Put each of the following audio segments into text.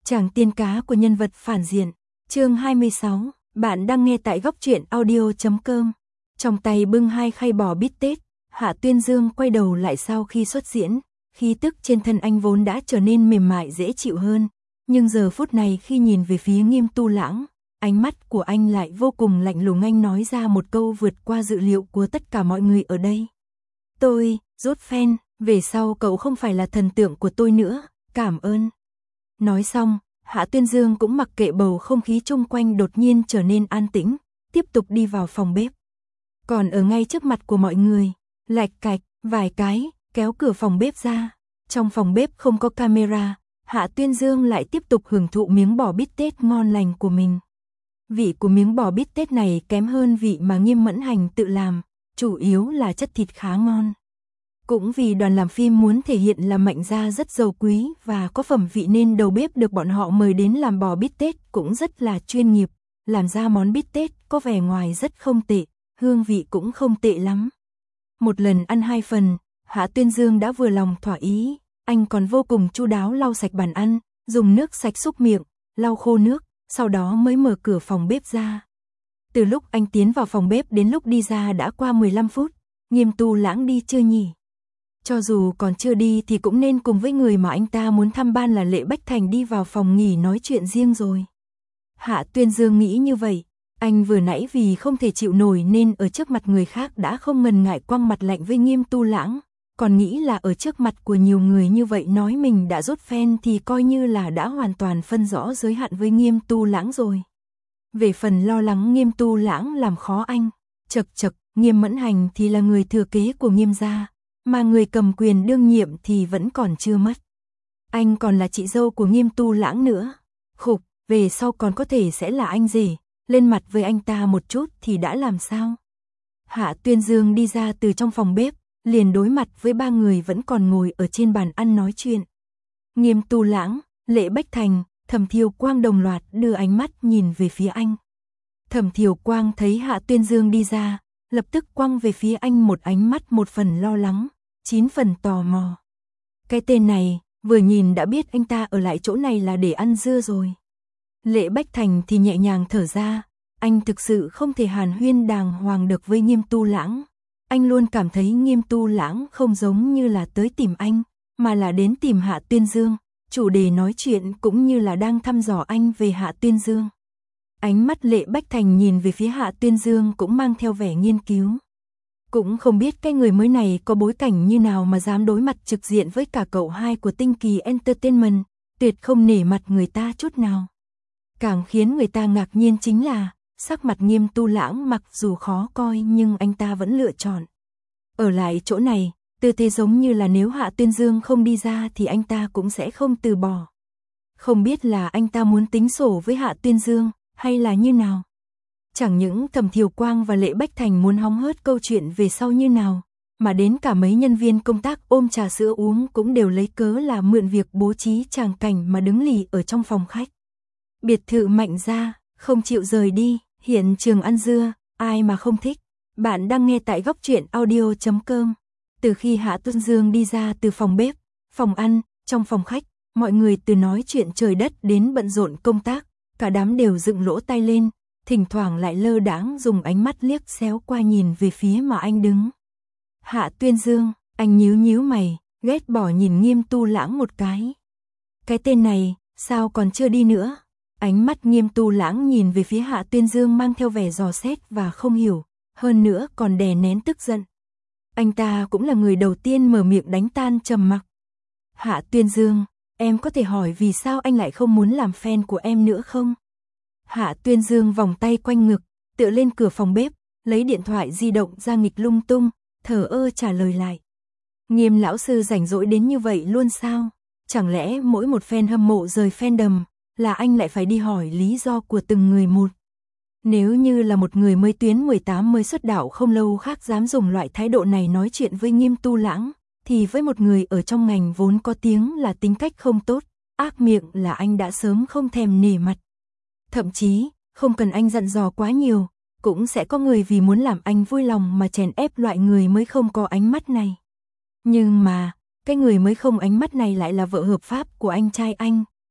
Chàng tiên cá của nhân vật phản diện. Chương 26, bạn đang nghe tại góc truyện audio.com. Trong tay bưng 2 khay bò bít tết, Hạ Tuyên Dương quay đầu lại sau khi xuất diễn, khí tức trên thân anh vốn đã trở nên mềm mại dễ chịu hơn, nhưng giờ phút này khi nhìn về phía Nghiêm Tu Lãng, ánh mắt của anh lại vô cùng lạnh lùng. Anh nói ra một câu vượt qua dự liệu của tất cả mọi người ở đây. Tôi, rút fan, về sau cậu không phải là thần tượng của tôi nữa, cảm ơn. Nói xong, Hạ Tuyên Dương cũng mặc kệ bầu không khí chung quanh đột nhiên trở nên an tĩnh, tiếp tục đi vào phòng bếp. Còn ở ngay trước mặt của mọi người, lạch cạch, vài cái, kéo cửa phòng bếp ra. Trong phòng bếp không có camera, Hạ Tuyên Dương lại tiếp tục hưởng thụ miếng bò bít tết ngon lành của mình. Vị của miếng bò bít tết này kém hơn vị mà Nghiêm Mẫn Hành tự làm, chủ yếu là chất thịt khá ngon. Cũng vì đoàn làm phim muốn thể hiện là Mạnh gia rất giàu quý và có phẩm vị nên đầu bếp được bọn họ mời đến làm bò bít tết cũng rất là chuyên nghiệp, làm ra món bít tết có vẻ ngoài rất không tệ, hương vị cũng không tệ lắm. Một lần ăn 2 phần, Hạ Tuyên Dương đã vừa lòng thỏa ý, anh còn vô cùng chu đáo lau sạch bàn ăn, dùng nước sạch súc miệng, lau khô nước, sau đó mới mở cửa phòng bếp ra. Từ lúc anh tiến vào phòng bếp đến lúc đi ra đã qua 15 phút, Nghiêm Tu Lãng đi chưa nhỉ? Cho dù còn chưa đi thì cũng nên cùng với người mà anh ta muốn thăm ban là Lệ Bách Thành đi vào phòng nghỉ nói chuyện riêng rồi. Hạ Tuyên Dương nghĩ như vậy, anh vừa nãy vì không thể chịu nổi nên ở trước mặt người khác đã không ngần ngại quăng mặt lạnh với Nghiêm Tu Lãng, còn nghĩ là ở trước mặt của nhiều người như vậy nói mình đã rút fan thì coi như là đã hoàn toàn phân rõ giới hạn với Nghiêm Tu Lãng rồi. Về phần lo lắng Nghiêm Tu Lãng làm khó anh, chật chật, Nghiêm Mẫn Hành thì là người thừa kế của Nghiêm gia, mà người cầm quyền đương nhiệm thì vẫn còn chưa mất. Anh còn là chị dâu của Nghiêm Tu Lãng nữa. Khục, về sau còn có thể sẽ là anh rể, lên mặt với anh ta một chút thì đã làm sao? Hạ Tuyên Dương đi ra từ trong phòng bếp, liền đối mặt với 3 người vẫn còn ngồi ở trên bàn ăn nói chuyện. Nghiêm Tu Lãng, Lệ Bách Thành, Thẩm Thiều Quang đồng loạt đưa ánh mắt nhìn về phía anh. Thẩm Thiều Quang thấy Hạ Tuyên Dương đi ra, lập tức quăng về phía anh một ánh mắt 1 phần lo lắng, 9 phần tò mò. Cái tên này, vừa nhìn đã biết anh ta ở lại chỗ này là để ăn dưa rồi. Lệ Bách Thành thì nhẹ nhàng thở ra, anh thực sự không thể hàn huyên đàng hoàng được với Nghiêm Tu Lãng. Anh luôn cảm thấy Nghiêm Tu Lãng không giống như là tới tìm anh, mà là đến tìm Hạ Tuyên Dương, chủ đề nói chuyện cũng như là đang thăm dò anh về Hạ Tuyên Dương. Ánh mắt Lệ Bách Thành nhìn về phía Hạ Tuyên Dương cũng mang theo vẻ nghiên cứu. Cũng không biết cái người mới này có bối cảnh như nào mà dám đối mặt trực diện với cả cậu hai của Tinh Kỳ Entertainment, tuyệt không nể mặt người ta chút nào. Càng khiến người ta ngạc nhiên chính là, sắc mặt Nghiêm Tu Lãng mặc dù khó coi nhưng anh ta vẫn lựa chọn ở lại chỗ này, tư thế giống như là nếu Hạ Tuyên Dương không đi ra thì anh ta cũng sẽ không từ bỏ. Không biết là anh ta muốn tính sổ với Hạ Tuyên Dương, hay là như nào? Chẳng những Thẩm Thiều Quang và Lệ Bách Thành muốn hóng hớt câu chuyện về sau như nào, mà đến cả mấy nhân viên công tác ôm trà sữa uống cũng đều lấy cớ là mượn việc bố trí tràng cảnh mà đứng lì ở trong phòng khách. Biệt thự Mạnh gia, không chịu rời đi, hiện trường ăn dưa, ai mà không thích. Bạn đang nghe tại góc truyện audio.com. Từ khi Hạ Tuyên Dương đi ra từ phòng bếp, phòng ăn, trong phòng khách, mọi người từ nói chuyện trời đất đến bận rộn công tác, cả đám đều dựng lỗ tai lên, thỉnh thoảng lại lơ đãng dùng ánh mắt liếc xéo qua nhìn về phía mà anh đứng. Hạ Tuyên Dương, anh nhíu nhíu mày, ghét bỏ nhìn Nghiêm Tu Lãng một cái. Cái tên này, sao còn chưa đi nữa? Ánh mắt Nghiêm Tu Lãng nhìn về phía Hạ Tuyên Dương mang theo vẻ dò xét và không hiểu, hơn nữa còn đè nén tức giận. Anh ta cũng là người đầu tiên mở miệng đánh tan trầm mặc. Hạ Tuyên Dương, em có thể hỏi vì sao anh lại không muốn làm fan của em nữa không? Hạ Tuyên Dương vòng tay quanh ngực, tựa lên cửa phòng bếp, lấy điện thoại di động ra nghịch lung tung, thờ ơ trả lời lại. Nghiêm lão sư rảnh rỗi đến như vậy luôn sao? Chẳng lẽ mỗi một fan hâm mộ rời fandom là anh lại phải đi hỏi lý do của từng người một? Nếu như là một người mới tuyến 18 mới xuất đạo không lâu khác dám dùng loại thái độ này nói chuyện với Nghiêm Tu Lãng, thì với một người ở trong ngành vốn có tiếng là tính cách không tốt, ác miệng là anh đã sớm không thèm nể mặt. Thậm chí, không cần anh dặn dò quá nhiều, cũng sẽ có người vì muốn làm anh vui lòng mà chèn ép loại người mới không có ánh mắt này. Nhưng mà, cái người mới không ánh mắt này lại là vợ hợp pháp của anh trai anh,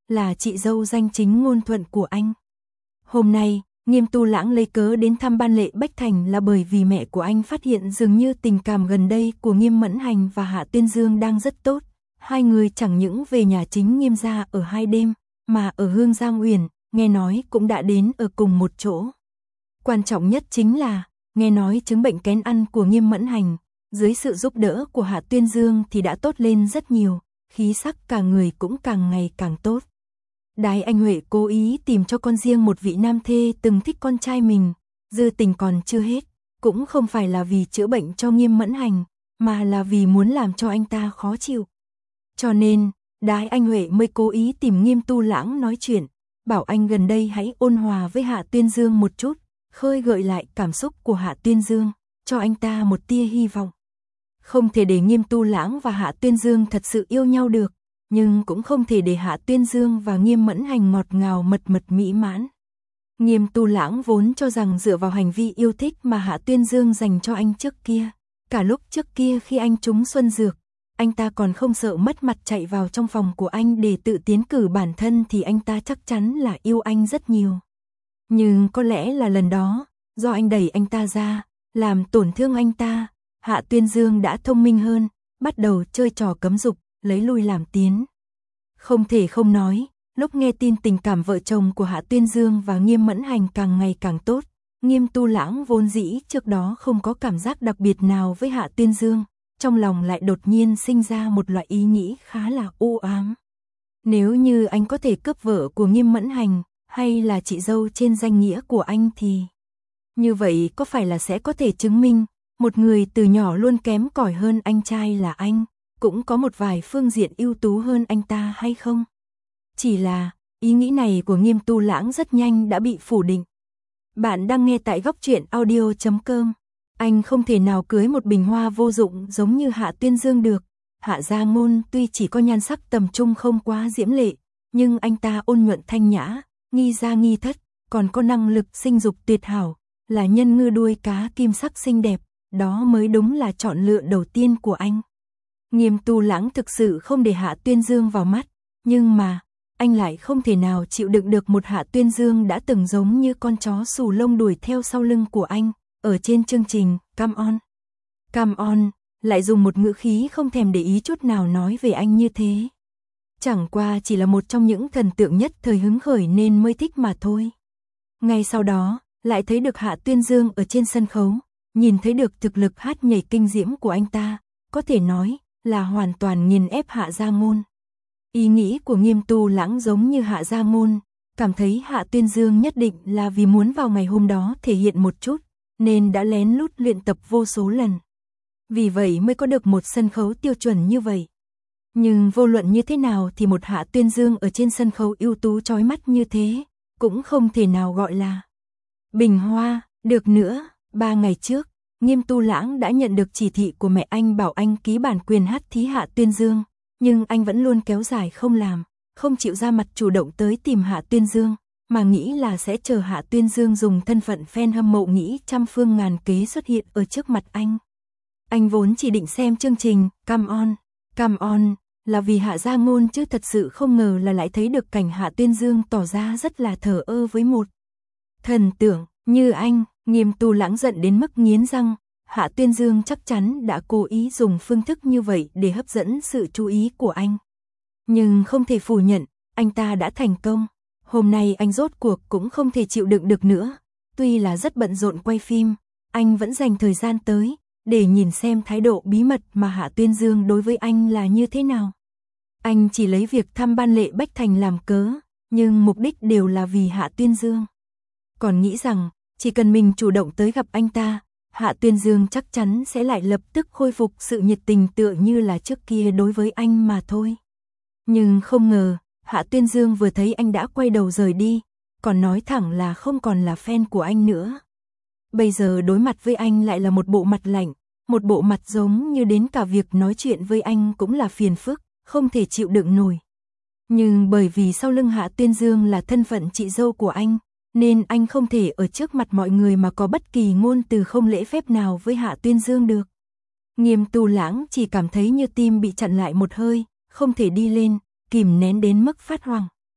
là chị dâu danh chính ngôn thuận của anh. Hôm nay, Nghiêm Tu Lãng lấy cớ đến thăm Ban Lệ Bách Thành là bởi vì mẹ của anh phát hiện dường như tình cảm gần đây của Nghiêm Mẫn Hành và Hạ Tuyên Dương đang rất tốt. Hai người chẳng những về nhà chính Nghiêm gia ở 2 đêm, mà ở Hương Giang Uyển, nghe nói cũng đã đến ở cùng một chỗ. Quan trọng nhất chính là, nghe nói chứng bệnh kén ăn của Nghiêm Mẫn Hành, dưới sự giúp đỡ của Hạ Tuyên Dương thì đã tốt lên rất nhiều, khí sắc cả người cũng càng ngày càng tốt. Đái Anh Huệ cố ý tìm cho con riêng một vị nam thê từng thích con trai mình, dư tình còn chưa hết, cũng không phải là vì chữa bệnh cho Nghiêm Mẫn Hành, mà là vì muốn làm cho anh ta khó chịu. Cho nên, Đái Anh Huệ mới cố ý tìm Nghiêm Tu Lãng nói chuyện, bảo anh gần đây hãy ôn hòa với Hạ Tuyên Dương một chút, khơi gợi lại cảm xúc của Hạ Tuyên Dương, cho anh ta một tia hy vọng. Không thể để Nghiêm Tu Lãng và Hạ Tuyên Dương thật sự yêu nhau được, nhưng cũng không thể để Hạ Tuyên Dương và Nghiêm Mẫn Hành ngọt ngào mật mỹ mãn. Nghiêm Tu Lãng vốn cho rằng dựa vào hành vi yêu thích mà Hạ Tuyên Dương dành cho anh trước kia, cả lúc trước kia khi anh trúng xuân dược, anh ta còn không sợ mất mặt chạy vào trong phòng của anh để tự tiến cử bản thân thì anh ta chắc chắn là yêu anh rất nhiều. Nhưng có lẽ là lần đó, do anh đẩy anh ta ra, làm tổn thương anh ta, Hạ Tuyên Dương đã thông minh hơn, bắt đầu chơi trò cấm dục, lấy lui làm tiến. Không thể không nói, lúc nghe tin tình cảm vợ chồng của Hạ Tuyên Dương và Nghiêm Mẫn Hành càng ngày càng tốt, Nghiêm Tu Lãng vốn dĩ trước đó không có cảm giác đặc biệt nào với Hạ Tuyên Dương, trong lòng lại đột nhiên sinh ra một loại ý nghĩ khá là u ám. Nếu như anh có thể cướp vợ của Nghiêm Mẫn Hành, hay là chị dâu trên danh nghĩa của anh thì... Như vậy có phải là sẽ có thể chứng minh, một người từ nhỏ luôn kém cỏi hơn anh trai là anh, cũng có một vài phương diện ưu tú hơn anh ta hay không? Chỉ là, ý nghĩ này của Nghiêm Tu Lãng rất nhanh đã bị phủ định. Bạn đang nghe tại Góc Truyện Audio.com. Anh không thể nào cưới một bình hoa vô dụng giống như Hạ Tuyên Dương được. Hạ Gia Ngôn tuy chỉ có nhan sắc tầm trung không quá diễm lệ, nhưng anh ta ôn nhuận thanh nhã, nghi gia nghi thất, còn có năng lực sinh dục tuyệt hảo, là nhân ngư đuôi cá kim sắc xinh đẹp, đó mới đúng là chọn lựa đầu tiên của anh. Nghiêm Tu Lãng thực sự không để Hạ Tuyên Dương vào mắt, nhưng mà, anh lại không thể nào chịu đựng được một Hạ Tuyên Dương đã từng giống như con chó xù lông đuổi theo sau lưng của anh, ở trên chương trình Come On. Come On, lại dùng một ngữ khí không thèm để ý chút nào nói về anh như thế. Chẳng qua chỉ là một trong những thần tượng nhất thời hứng khởi nên mới thích mà thôi. Ngay sau đó, lại thấy được Hạ Tuyên Dương ở trên sân khấu, nhìn thấy được thực lực hát nhảy kinh diễm của anh ta, có thể nói là hoàn toàn nghiền ép Hạ Gia Ngôn. Ý nghĩ của Nghiêm Tu Lãng giống như Hạ Gia Ngôn, cảm thấy Hạ Tuyên Dương nhất định là vì muốn vào ngày hôm đó thể hiện một chút, nên đã lén lút luyện tập vô số lần. Vì vậy mới có được một sân khấu tiêu chuẩn như vậy. Nhưng vô luận như thế nào thì một Hạ Tuyên Dương ở trên sân khấu ưu tú chói mắt như thế, cũng không thể nào gọi là bình hoa. Được nữa, 3 ngày trước, Nghiêm Tu Lãng đã nhận được chỉ thị của mẹ anh bảo anh ký bản quyền hát thí Hạ Tuyên Dương, nhưng anh vẫn luôn kéo dài không làm, không chịu ra mặt chủ động tới tìm Hạ Tuyên Dương, mà nghĩ là sẽ chờ Hạ Tuyên Dương dùng thân phận fan hâm mộ nghĩ trăm phương ngàn kế xuất hiện ở trước mặt anh. Anh vốn chỉ định xem chương trình Come On. Come On là vì Hạ Gia Ngôn chứ thật sự không ngờ là lại thấy được cảnh Hạ Tuyên Dương tỏ ra rất là thờ ơ với một thần tượng như anh. Nghiêm Tu Lãng giận đến mức nghiến răng, Hạ Tuyên Dương chắc chắn đã cố ý dùng phương thức như vậy để hấp dẫn sự chú ý của anh. Nhưng không thể phủ nhận, anh ta đã thành công. Hôm nay anh rốt cuộc cũng không thể chịu đựng được nữa. Tuy là rất bận rộn quay phim, anh vẫn dành thời gian tới, để nhìn xem thái độ bí mật mà Hạ Tuyên Dương đối với anh là như thế nào. Anh chỉ lấy việc thăm Ban Lệ Bách Thành làm cớ, nhưng mục đích đều là vì Hạ Tuyên Dương. Còn nghĩ rằng, chỉ cần mình chủ động tới gặp anh ta, Hạ Tuyên Dương chắc chắn sẽ lại lập tức khôi phục sự nhiệt tình tựa như là trước kia đối với anh mà thôi. Nhưng không ngờ, Hạ Tuyên Dương vừa thấy anh đã quay đầu rời đi, còn nói thẳng là không còn là fan của anh nữa. Bây giờ đối mặt với anh lại là một bộ mặt lạnh, một bộ mặt giống như đến cả việc nói chuyện với anh cũng là phiền phức, không thể chịu đựng nổi. Nhưng bởi vì sau lưng Hạ Tuyên Dương là thân phận chị dâu của anh, nên anh không thể ở trước mặt mọi người mà có bất kỳ ngôn từ không lễ phép nào với Hạ Tuyên Dương được. Nghiêm Tu Lãng chỉ cảm thấy như tim bị chặn lại một hơi, không thể đi lên, kìm nén đến mức phát hoảng.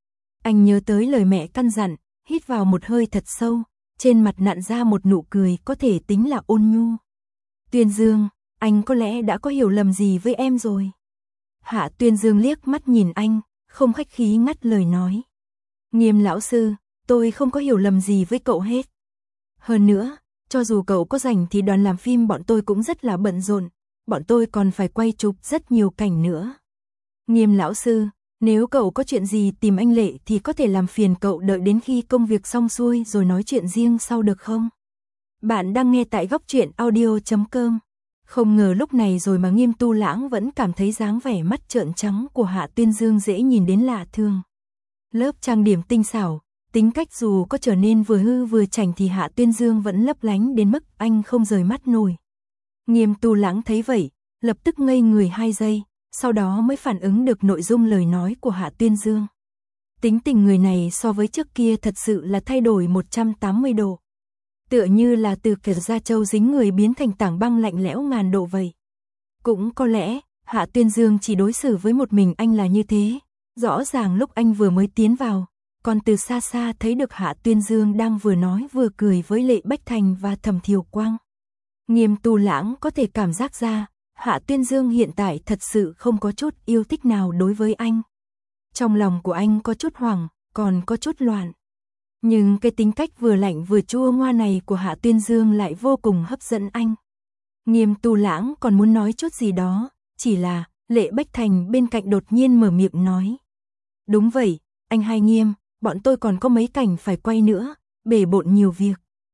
Anh nhớ tới lời mẹ căn dặn, hít vào một hơi thật sâu, trên mặt nặn ra một nụ cười có thể tính là ôn nhu. Tuyên Dương, anh có lẽ đã có hiểu lầm gì với em rồi. Hạ Tuyên Dương liếc mắt nhìn anh, không khách khí ngắt lời nói. Nghiêm lão sư, tôi không có hiểu lầm gì với cậu hết. Hơn nữa, cho dù cậu có rảnh thì đoàn làm phim bọn tôi cũng rất là bận rộn, bọn tôi còn phải quay chụp rất nhiều cảnh nữa. Nghiêm lão sư, nếu cậu có chuyện gì tìm anh Lệ thì có thể làm phiền cậu đợi đến khi công việc xong xuôi rồi nói chuyện riêng sau được không? Bạn đang nghe tại góc truyện audio.com. Không ngờ lúc này rồi mà Nghiêm Tu Lãng vẫn cảm thấy dáng vẻ mắt trợn trắng của Hạ Tuyên Dương dễ nhìn đến lạ thường. Lớp trang điểm tinh xảo, tính cách dù có trở nên vừa hư vừa chảnh thì Hạ Tuyên Dương vẫn lấp lánh đến mức anh không rời mắt nổi. Nghiêm Tu Lãng thấy vậy, lập tức ngây người 2 giây, sau đó mới phản ứng được nội dung lời nói của Hạ Tuyên Dương. Tính tình người này so với trước kia thật sự là thay đổi 180 độ. Tựa như là từ kẻ da trâu dính người biến thành tảng băng lạnh lẽo ngàn độ vậy. Cũng có lẽ, Hạ Tuyên Dương chỉ đối xử với một mình anh là như thế. Rõ ràng lúc anh vừa mới tiến vào, còn từ xa xa thấy được Hạ Tuyên Dương đang vừa nói vừa cười với Lệ Bách Thành và Thẩm Thiều Quang. Nghiêm Tu Lãng có thể cảm giác ra, Hạ Tuyên Dương hiện tại thật sự không có chút yêu thích nào đối với anh. Trong lòng của anh có chút hoảng, còn có chút loạn. Nhưng cái tính cách vừa lạnh vừa chua ngoa này của Hạ Tuyên Dương lại vô cùng hấp dẫn anh. Nghiêm Tu Lãng còn muốn nói chút gì đó, chỉ là Lệ Bách Thành bên cạnh đột nhiên mở miệng nói. Đúng vậy, anh Hai Nghiêm, bọn tôi còn có mấy cảnh phải quay nữa, bể bộn nhiều việc.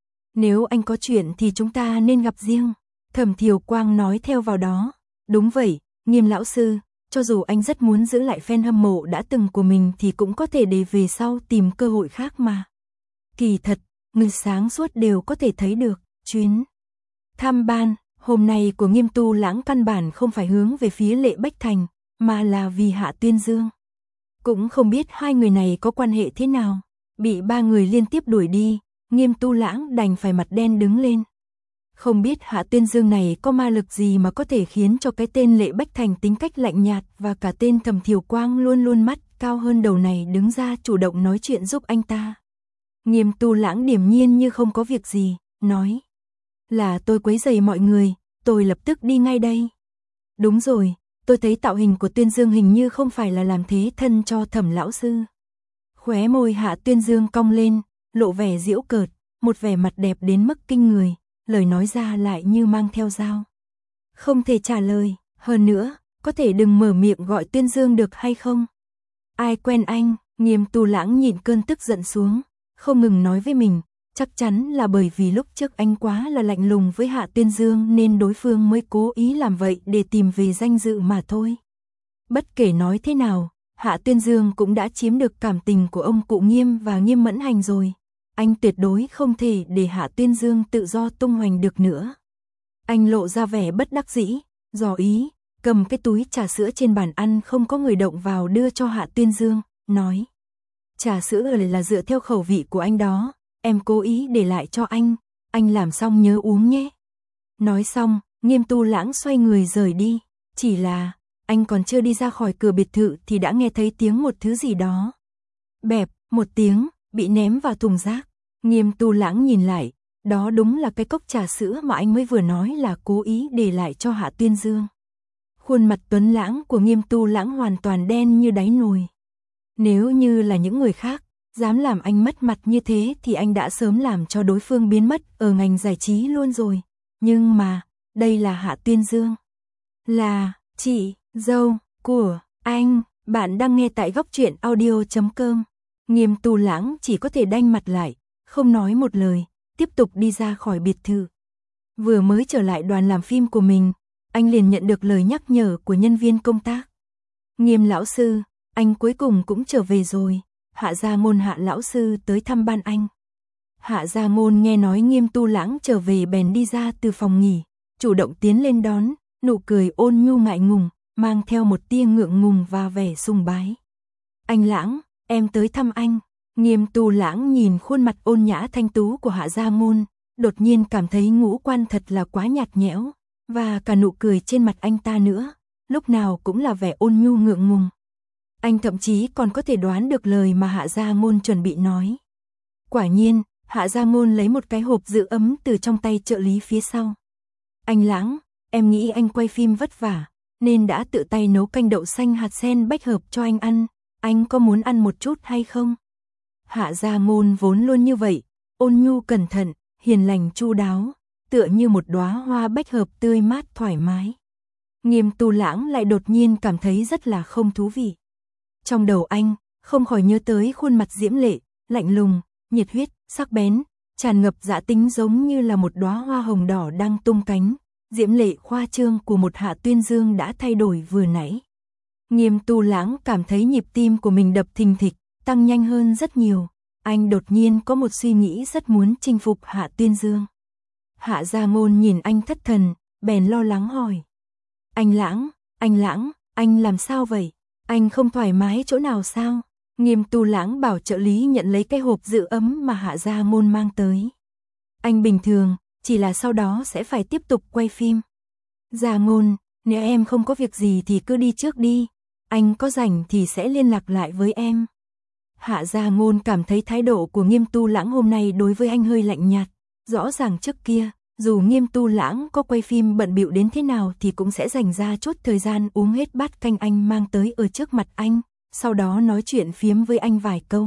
Nếu anh có chuyện thì chúng ta nên gặp riêng. Thẩm Thiều Quang nói theo vào đó. Đúng vậy, Nghiêm lão sư, cho dù anh rất muốn giữ lại fan hâm mộ đã từng của mình thì cũng có thể để về sau tìm cơ hội khác mà. Kỳ thật, người sáng suốt đều có thể thấy được, chuyến tham ban hôm nay của Nghiêm Tu Lãng căn bản không phải hướng về phía Lệ Bách Thành, mà là vì Hạ Tuyên Dương. Cũng không biết hai người này có quan hệ thế nào, bị 3 người liên tiếp đuổi đi, Nghiêm Tu Lãng đành phải mặt đen đứng lên. Không biết Hạ Tuyên Dương này có ma lực gì mà có thể khiến cho cái tên Lệ Bách Thành tính cách lạnh nhạt và cả tên Thẩm Thiều Quang luôn luôn mắt cao hơn đầu này đứng ra chủ động nói chuyện giúp anh ta. Nghiêm Tu Lãng điềm nhiên như không có việc gì, nói. Là tôi quấy rầy mọi người, tôi lập tức đi ngay đây. Đúng rồi, tôi thấy tạo hình của Tuyên Dương hình như không phải là làm thế thân cho Thẩm lão sư. Khóe môi Hạ Tuyên Dương cong lên, lộ vẻ giễu cợt, một vẻ mặt đẹp đến mức kinh người, lời nói ra lại như mang theo dao. Không thể trả lời, hơn nữa, có thể đừng mở miệng gọi Tuyên Dương được hay không? Ai quen anh? Nghiêm Tu Lãng nhịn cơn tức giận xuống, không ngừng nói với mình, chắc chắn là bởi vì lúc trước anh quá là lạnh lùng với Hạ Tuyên Dương nên đối phương mới cố ý làm vậy để tìm về danh dự mà thôi. Bất kể nói thế nào, Hạ Tuyên Dương cũng đã chiếm được cảm tình của ông cụ Nghiêm và Nghiêm Mẫn Hành rồi. Anh tuyệt đối không thể để Hạ Tuyên Dương tự do tung hoành được nữa. Anh lộ ra vẻ bất đắc dĩ, dò ý, cầm cái túi trà sữa trên bàn ăn không có người động vào đưa cho Hạ Tuyên Dương, nói. Trà sữa là dựa theo khẩu vị của anh đó, em cố ý để lại cho anh làm xong nhớ uống nhé. Nói xong, Nghiêm Tu Lãng xoay người rời đi, chỉ là, anh còn chưa đi ra khỏi cửa biệt thự thì đã nghe thấy tiếng một thứ gì đó. Bẹp, một tiếng, bị ném vào thùng rác. Nghiêm Tu Lãng nhìn lại, đó đúng là cái cốc trà sữa mà anh mới vừa nói là cố ý để lại cho Hạ Tuyên Dương. Khuôn mặt tuấn lãng của Nghiêm Tu Lãng hoàn toàn đen như đáy nồi. Nếu như là những người khác, dám làm anh mất mặt như thế thì anh đã sớm làm cho đối phương biến mất ở ngành giải trí luôn rồi. Nhưng mà, đây là Hạ Tuyên Dương. Là, chị, dâu, của, anh, bạn đang nghe tại góc truyện audio.com. Nghiêm Tu Lãng chỉ có thể đanh mặt lại, không nói một lời, tiếp tục đi ra khỏi biệt thự. Vừa mới trở lại đoàn làm phim của mình, anh liền nhận được lời nhắc nhở của nhân viên công tác. Nghiêm lão sư, anh cuối cùng cũng trở về rồi, Hạ Gia Ngôn Hạ lão sư tới thăm ban anh. Hạ Gia Ngôn nghe nói Nghiêm Tu Lãng trở về bèn đi ra từ phòng nghỉ, chủ động tiến lên đón, nụ cười ôn nhu ngại ngùng, mang theo một tia ngượng ngùng và vẻ sùng bái. Anh Lãng, em tới thăm anh. Nghiêm Tu Lãng nhìn khuôn mặt ôn nhã thanh tú của Hạ Gia Ngôn, đột nhiên cảm thấy ngũ quan thật là quá nhạt nhẽo, và cả nụ cười trên mặt anh ta nữa, lúc nào cũng là vẻ ôn nhu ngượng ngùng. Anh thậm chí còn có thể đoán được lời mà Hạ Gia Ngôn chuẩn bị nói. Quả nhiên, Hạ Gia Ngôn lấy một cái hộp giữ ấm từ trong tay trợ lý phía sau. Anh Lãng, em nghĩ anh quay phim vất vả, nên đã tự tay nấu canh đậu xanh hạt sen bách hợp cho anh ăn, anh có muốn ăn một chút hay không? Hạ Gia Ngôn vốn luôn như vậy, ôn nhu cẩn thận, hiền lành chu đáo, tựa như một đóa hoa bách hợp tươi mát thoải mái. Nghiêm Tu Lãng lại đột nhiên cảm thấy rất là không thú vị. Trong đầu anh, không khỏi nhớ tới khuôn mặt diễm lệ, lạnh lùng, nhiệt huyết, sắc bén, tràn ngập dã tính giống như là một đóa hoa hồng đỏ đang tung cánh, diễm lệ khoa trương của một Hạ Tuyên Dương đã thay đổi vừa nãy. Nghiêm Tu Lãng cảm thấy nhịp tim của mình đập thình thịch, tăng nhanh hơn rất nhiều. Anh đột nhiên có một suy nghĩ rất muốn chinh phục Hạ Tuyên Dương. Hạ Gia Ngôn nhìn anh thất thần, bèn lo lắng hỏi. Anh Lãng, anh làm sao vậy? Anh không thoải mái chỗ nào sao? Nghiêm Tu Lãng bảo trợ lý nhận lấy cái hộp giữ ấm mà Hạ Gia Ngôn mang tới. Anh bình thường, chỉ là sau đó sẽ phải tiếp tục quay phim. Gia Ngôn, nếu em không có việc gì thì cứ đi trước đi. Anh có rảnh thì sẽ liên lạc lại với em. Hạ Gia Ngôn cảm thấy thái độ của Nghiêm Tu Lãng hôm nay đối với anh hơi lạnh nhạt. Rõ ràng trước kia, dù Nghiêm Tu Lãng có quay phim bận bịu đến thế nào thì cũng sẽ dành ra chút thời gian uống hết bát canh anh mang tới ở trước mặt anh, sau đó nói chuyện phiếm với anh vài câu.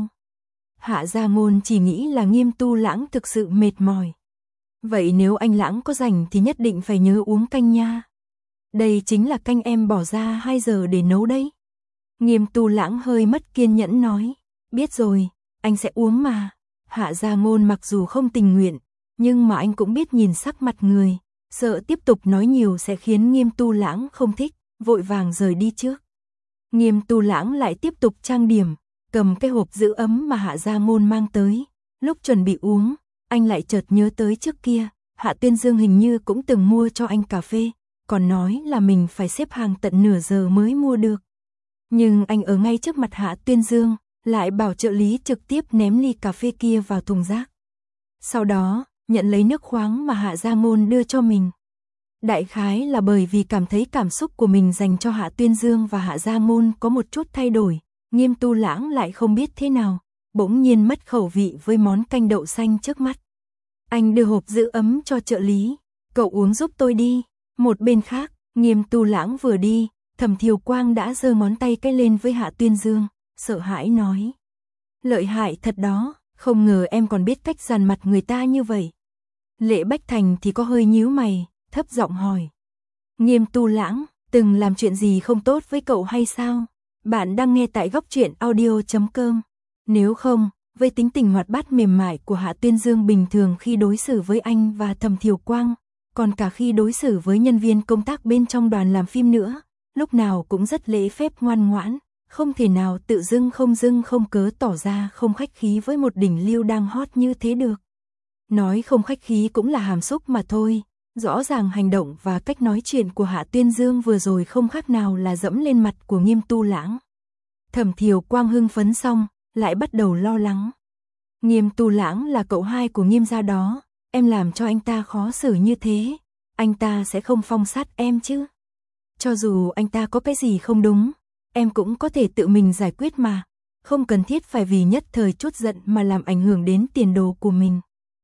Hạ Gia Ngôn chỉ nghĩ là Nghiêm Tu Lãng thực sự mệt mỏi. Vậy nếu anh Lãng có rảnh thì nhất định phải nhớ uống canh nha. Đây chính là canh em bỏ ra 2 giờ để nấu đấy. Nghiêm Tu Lãng hơi mất kiên nhẫn nói. Biết rồi, anh sẽ uống mà. Hạ Gia Ngôn mặc dù không tình nguyện, nhưng mà anh cũng biết nhìn sắc mặt người, sợ tiếp tục nói nhiều sẽ khiến Nghiêm Tu Lãng không thích, vội vàng rời đi trước. Nghiêm Tu Lãng lại tiếp tục trang điểm, cầm cái hộp giữ ấm mà Hạ Gia Ngôn mang tới. Lúc chuẩn bị uống, anh lại chợt nhớ tới trước kia, Hạ Tuyên Dương hình như cũng từng mua cho anh cà phê, còn nói là mình phải xếp hàng tận nửa giờ mới mua được. Nhưng anh ở ngay trước mặt Hạ Tuyên Dương, lại bảo trợ lý trực tiếp ném ly cà phê kia vào thùng rác. Sau đó, nhận lấy nước khoáng mà Hạ Gia Ngôn đưa cho mình. Đại khái là bởi vì cảm thấy cảm xúc của mình dành cho Hạ Tuyên Dương và Hạ Gia Ngôn có một chút thay đổi, Nghiêm Tu Lãng lại không biết thế nào, bỗng nhiên mất khẩu vị với món canh đậu xanh trước mắt. Anh đưa hộp giữ ấm cho trợ lý, cậu uống giúp tôi đi. Một bên khác, Nghiêm Tu Lãng vừa đi, Thẩm Thiều Quang đã giơ ngón tay cái lên với Hạ Tuyên Dương, sợ hãi nói. Lợi hại thật đó, không ngờ em còn biết cách dằn mặt người ta như vậy. Lệ Bách Thành thì có hơi nhíu mày, thấp giọng hỏi. Nghiêm Tu Lãng, từng làm chuyện gì không tốt với cậu hay sao? Bạn đang nghe tại góc truyện audio.com. Nếu không, với tính tình hoạt bát mềm mại của Hạ Tuyên Dương bình thường khi đối xử với anh và Thẩm Thiều Quang, còn cả khi đối xử với nhân viên công tác bên trong đoàn làm phim nữa, lúc nào cũng rất lễ phép ngoan ngoãn, không thể nào tự dưng không cớ tỏ ra không khách khí với một đỉnh lưu đang hot như thế được. Nói không khách khí cũng là hàm xúc mà thôi, rõ ràng hành động và cách nói chuyện của Hạ Tuyên Dương vừa rồi không khác nào là dẫm lên mặt của Nghiêm Tu Lãng. Thẩm Thiều Quang hưng phấn xong, lại bắt đầu lo lắng. Nghiêm Tu Lãng là cậu hai của Nghiêm gia đó, em làm cho anh ta khó xử như thế, anh ta sẽ không phong sát em chứ? Cho dù anh ta có cái gì không đúng, em cũng có thể tự mình giải quyết mà, không cần thiết phải vì nhất thời chút giận mà làm ảnh hưởng đến tiền đồ của mình.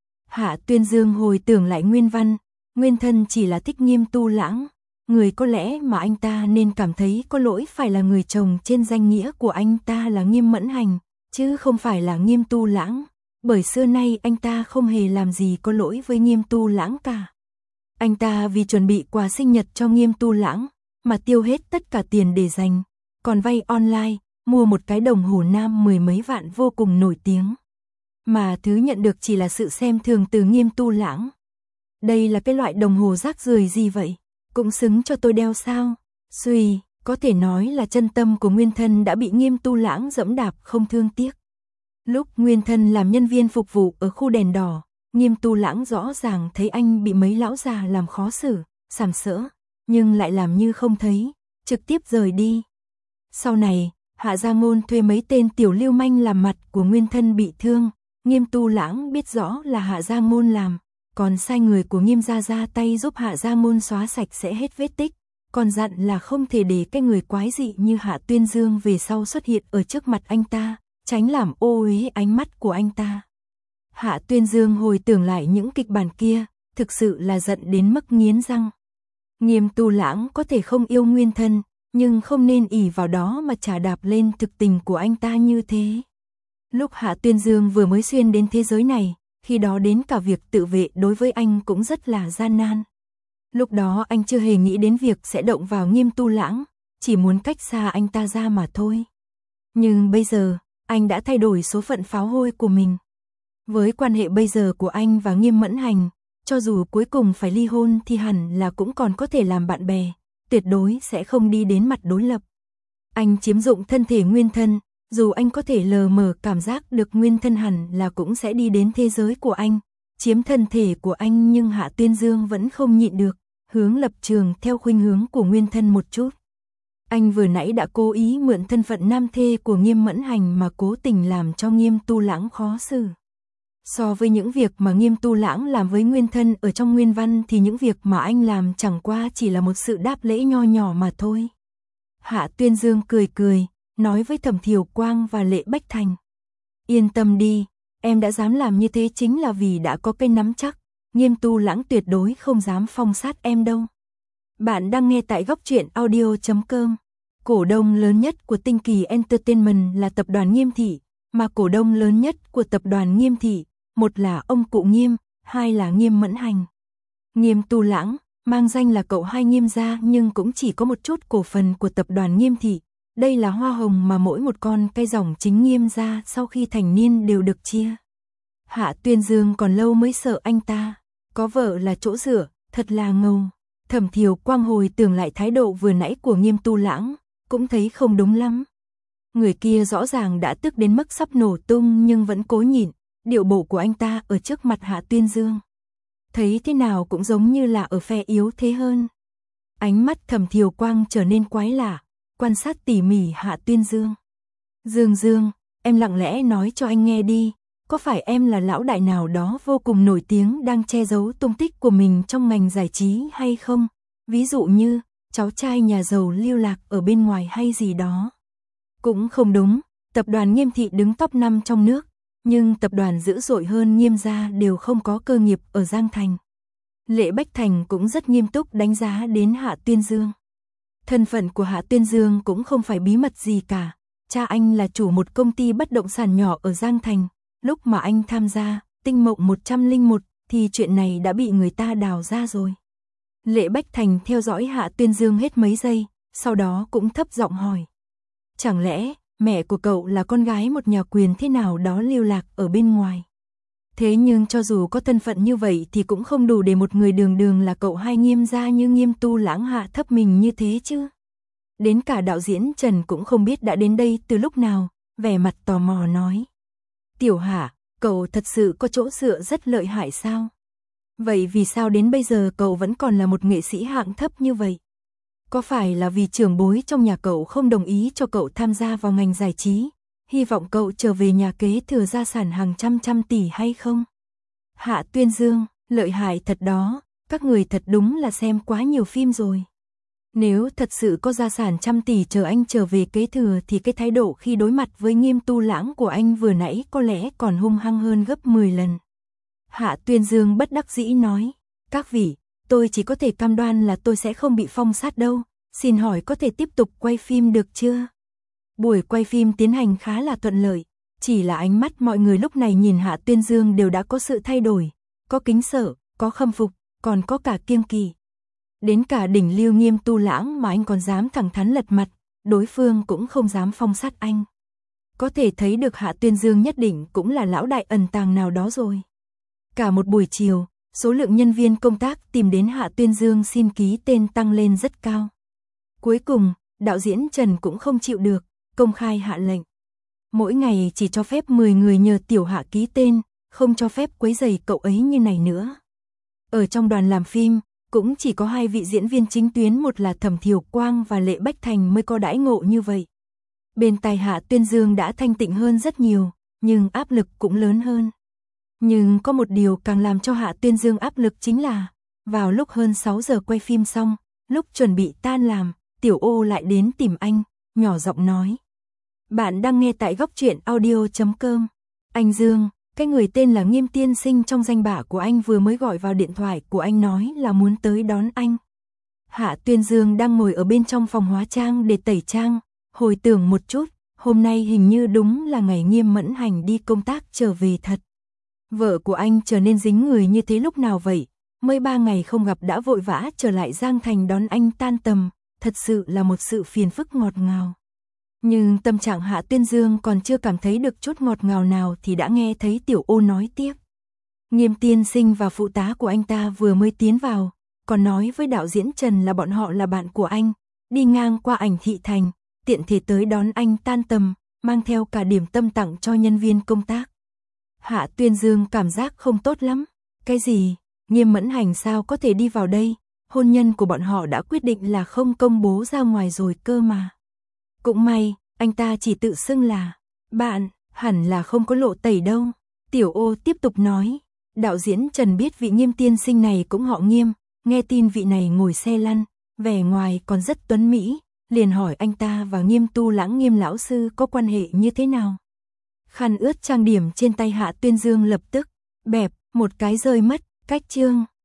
Hạ Tuyên Dương hồi tưởng lại nguyên văn, nguyên thân chỉ là thích Nghiêm Tu Lãng, người có lẽ mà anh ta nên cảm thấy có lỗi phải là người chồng trên danh nghĩa của anh ta là Nghiêm Mẫn Hành, chứ không phải là Nghiêm Tu Lãng, bởi xưa nay anh ta không hề làm gì có lỗi với Nghiêm Tu Lãng cả. Anh ta vì chuẩn bị quà sinh nhật cho Nghiêm Tu Lãng, mà tiêu hết tất cả tiền để dành, còn vay online, mua một cái đồng hồ nam 10 mấy vạn vô cùng nổi tiếng. Mà thứ nhận được chỉ là sự xem thường từ Nghiêm Tu Lãng. Đây là cái loại đồng hồ rác rưởi gì vậy? Cũng xứng cho tôi đeo sao? Suy, có thể nói là chân tâm của nguyên thân đã bị Nghiêm Tu Lãng dẫm đạp không thương tiếc. Lúc nguyên thân làm nhân viên phục vụ ở khu đèn đỏ, Nghiêm Tu Lãng rõ ràng thấy anh bị mấy lão già làm khó xử, sàm sỡ, nhưng lại làm như không thấy, trực tiếp rời đi. Sau này, Hạ Gia Ngôn thuê mấy tên tiểu lưu manh làm mặt của nguyên thân bị thương, Nghiêm Tu Lãng biết rõ là Hạ Gia Ngôn làm, còn sai người của Nghiêm gia ra tay giúp Hạ Gia Ngôn xóa sạch sẽ hết vết tích, còn dặn là không thể để cái người quái dị như Hạ Tuyên Dương về sau xuất hiện ở trước mặt anh ta, tránh làm ô uế ánh mắt của anh ta. Hạ Tuyên Dương hồi tưởng lại những kịch bản kia, thực sự là giận đến mức nghiến răng. Nghiêm Tu Lãng có thể không yêu Nguyên Thân, nhưng không nên ỷ vào đó mà chà đạp lên thực tình của anh ta như thế. Lúc Hạ Tuyên Dương vừa mới xuyên đến thế giới này, khi đó đến cả việc tự vệ đối với anh cũng rất là gian nan. Lúc đó anh chưa hề nghĩ đến việc sẽ động vào Nghiêm Tu Lãng, chỉ muốn cách xa anh ta ra mà thôi. Nhưng bây giờ, anh đã thay đổi số phận pháo hôi của mình. Với quan hệ bây giờ của anh và Nghiêm Mẫn Hành, cho dù cuối cùng phải ly hôn thì hẳn là cũng còn có thể làm bạn bè, tuyệt đối sẽ không đi đến mặt đối lập. Anh chiếm dụng thân thể Nguyên Thân, dù anh có thể lờ mờ cảm giác được Nguyên Thân hẳn là cũng sẽ đi đến thế giới của anh, chiếm thân thể của anh, nhưng Hạ Tuyên Dương vẫn không nhịn được, hướng lập trường theo khuynh hướng của Nguyên Thân một chút. Anh vừa nãy đã cố ý mượn thân phận nam thê của Nghiêm Mẫn Hành mà cố tình làm cho Nghiêm Tu Lãng khó xử. So với những việc mà Nghiêm Tu Lãng làm với Nguyên Thân ở trong nguyên văn thì những việc mà anh làm chẳng qua chỉ là một sự đáp lễ nho nhỏ mà thôi. Hạ Tuyên Dương cười cười, nói với Thẩm Thiều Quang và Lệ Bách Thành. Yên tâm đi, em đã dám làm như thế chính là vì đã có cái nắm chắc, Nghiêm Tu Lãng tuyệt đối không dám phong sát em đâu. Bạn đang nghe tại Góc Truyện Audio.com. Cổ đông lớn nhất của Tinh Kỳ Entertainment là tập đoàn Nghiêm Thị, mà cổ đông lớn nhất của tập đoàn Nghiêm Thị, một là ông cụ Nghiêm, hai là Nghiêm Mẫn Hành. Nghiêm Tu Lãng, mang danh là cậu hai Nghiêm gia nhưng cũng chỉ có một chút cổ phần của tập đoàn Nghiêm Thị. Đây là hoa hồng mà mỗi một con cây dòng chính Nghiêm gia sau khi thành niên đều được chia. Hạ Tuyên Dương còn lâu mới sợ anh ta, có vợ là chỗ dựa, thật là ngầu. Thẩm Thiều Quang hồi tưởng lại thái độ vừa nãy của Nghiêm Tu Lãng, cũng thấy không đúng lắm. Người kia rõ ràng đã tức đến mức sắp nổ tung nhưng vẫn cố nhịn, điệu bộ của anh ta ở trước mặt Hạ Tuyên Dương. Thấy thế nào cũng giống như là ở phe yếu thế hơn. Ánh mắt Thẩm Thiều Quang trở nên quái lạ, quan sát tỉ mỉ Hạ Tuyên Dương. Dương, em lặng lẽ nói cho anh nghe đi, có phải em là lão đại nào đó vô cùng nổi tiếng đang che giấu tung tích của mình trong ngành giải trí hay không? Ví dụ như, cháu trai nhà giàu lưu lạc ở bên ngoài hay gì đó. Cũng không đúng, tập đoàn Nghiêm Thị đứng top 5 trong nước, nhưng tập đoàn dữ dội hơn Nghiêm gia đều không có cơ nghiệp ở Giang Thành. Lệ Bách Thành cũng rất nghiêm túc đánh giá đến Hạ Tuyên Dương. Thân phận của Hạ Tuyên Dương cũng không phải bí mật gì cả, cha anh là chủ một công ty bất động sản nhỏ ở Giang Thành, lúc mà anh tham gia Tinh Mộng 101 thì chuyện này đã bị người ta đào ra rồi. Lệ Bách Thành theo dõi Hạ Tuyên Dương hết mấy giây, sau đó cũng thấp giọng hỏi. Chẳng lẽ mẹ của cậu là con gái một nhà quyền thế nào đó lưu lạc ở bên ngoài? Thế nhưng cho dù có thân phận như vậy thì cũng không đủ để một người đường đường là cậu hai Nghiêm gia như Nghiêm Tu Lãng hạ thấp mình như thế chứ. Đến cả đạo diễn Trần cũng không biết đã đến đây từ lúc nào, vẻ mặt tò mò nói. Tiểu Hạ, cậu thật sự có chỗ dựa rất lợi hại sao? Vậy vì sao đến bây giờ cậu vẫn còn là một nghệ sĩ hạng thấp như vậy? Có phải là vì trưởng bối trong nhà cậu không đồng ý cho cậu tham gia vào ngành giải trí, hy vọng cậu trở về nhà kế thừa gia sản hàng trăm tỷ hay không? Hạ Tuyên Dương, lợi hại thật đó, các người thật đúng là xem quá nhiều phim rồi. Nếu thật sự có gia sản trăm tỷ chờ anh trở về kế thừa thì cái thái độ khi đối mặt với Nghiêm Tu Lãng của anh vừa nãy có lẽ còn hung hăng hơn gấp 10 lần. Hạ Tuyên Dương bất đắc dĩ nói, các vị, tôi chỉ có thể cam đoan là tôi sẽ không bị phong sát đâu, xin hỏi có thể tiếp tục quay phim được chưa? Buổi quay phim tiến hành khá là thuận lợi, chỉ là ánh mắt mọi người lúc này nhìn Hạ Tuyên Dương đều đã có sự thay đổi, có kính sợ, có khâm phục, còn có cả kiêng kỵ. Đến cả đỉnh lưu Nghiêm Tu Lãng mà anh còn dám thẳng thắn lật mặt, đối phương cũng không dám phong sát anh. Có thể thấy được Hạ Tuyên Dương nhất định cũng là lão đại ẩn tàng nào đó rồi. Cả một buổi chiều, số lượng nhân viên công tác tìm đến Hạ Tuyên Dương xin ký tên tăng lên rất cao. Cuối cùng, đạo diễn Trần cũng không chịu được, công khai hạ lệnh. Mỗi ngày chỉ cho phép 10 người nhờ Tiểu Hạ ký tên, không cho phép quấy rầy cậu ấy như này nữa. Ở trong đoàn làm phim, cũng chỉ có 2 vị diễn viên chính tuyến, một là Thẩm Thiều Quang và Lệ Bách Thành mới có đãi ngộ như vậy. Bên tai Hạ Tuyên Dương đã thanh tịnh hơn rất nhiều, nhưng áp lực cũng lớn hơn. Nhưng có một điều càng làm cho Hạ Tuyên Dương áp lực chính là, vào lúc hơn 6 giờ quay phim xong, Lúc chuẩn bị tan làm, Tiểu Ô lại đến tìm anh, nhỏ giọng nói. Bạn đang nghe tại góc truyện audio.com. Anh Dương, cái người tên là Nghiêm tiên sinh trong danh bạ của anh vừa mới gọi vào điện thoại của anh nói là muốn tới đón anh. Hạ Tuyên Dương đang ngồi ở bên trong phòng hóa trang để tẩy trang, hồi tưởng một chút, hôm nay hình như đúng là ngày Nghiêm Mẫn Hành đi công tác trở về thật. Vợ của anh trở nên dính người như thế lúc nào vậy? Mới 3 ngày không gặp đã vội vã trở lại Giang Thành đón anh tan tầm, thật sự là một sự phiền phức ngọt ngào. Nhưng tâm trạng Hạ Tuyên Dương còn chưa cảm thấy được chút ngọt ngào nào thì đã nghe thấy Tiểu Ô nói tiếp. Nghiêm tiên sinh và phụ tá của anh ta vừa mới tiến vào, còn nói với đạo diễn Trần là bọn họ là bạn của anh, đi ngang qua Ảnh Thị Thành, tiện thể tới đón anh tan tầm, mang theo cả điểm tâm tặng cho nhân viên công tác. Hạ Tuyên Dương cảm giác không tốt lắm. Cái gì? Nghiêm Mẫn Hành sao có thể đi vào đây? Hôn nhân của bọn họ đã quyết định là không công bố ra ngoài rồi cơ mà. Cũng may, anh ta chỉ tự xưng là bạn, hẳn là không có lộ tẩy đâu. Tiểu Ô tiếp tục nói, đạo diễn Trần biết vị Nghiêm tiên sinh này cũng họ Nghiêm, nghe tin vị này ngồi xe lăn, vẻ ngoài còn rất tuấn mỹ, liền hỏi anh ta và Nghiêm Tu Lãng Nghiêm lão sư có quan hệ như thế nào. Khăn ướt trang điểm trên tay Hạ Tuyên Dương lập tức bẹp một cái rơi mất, cách chương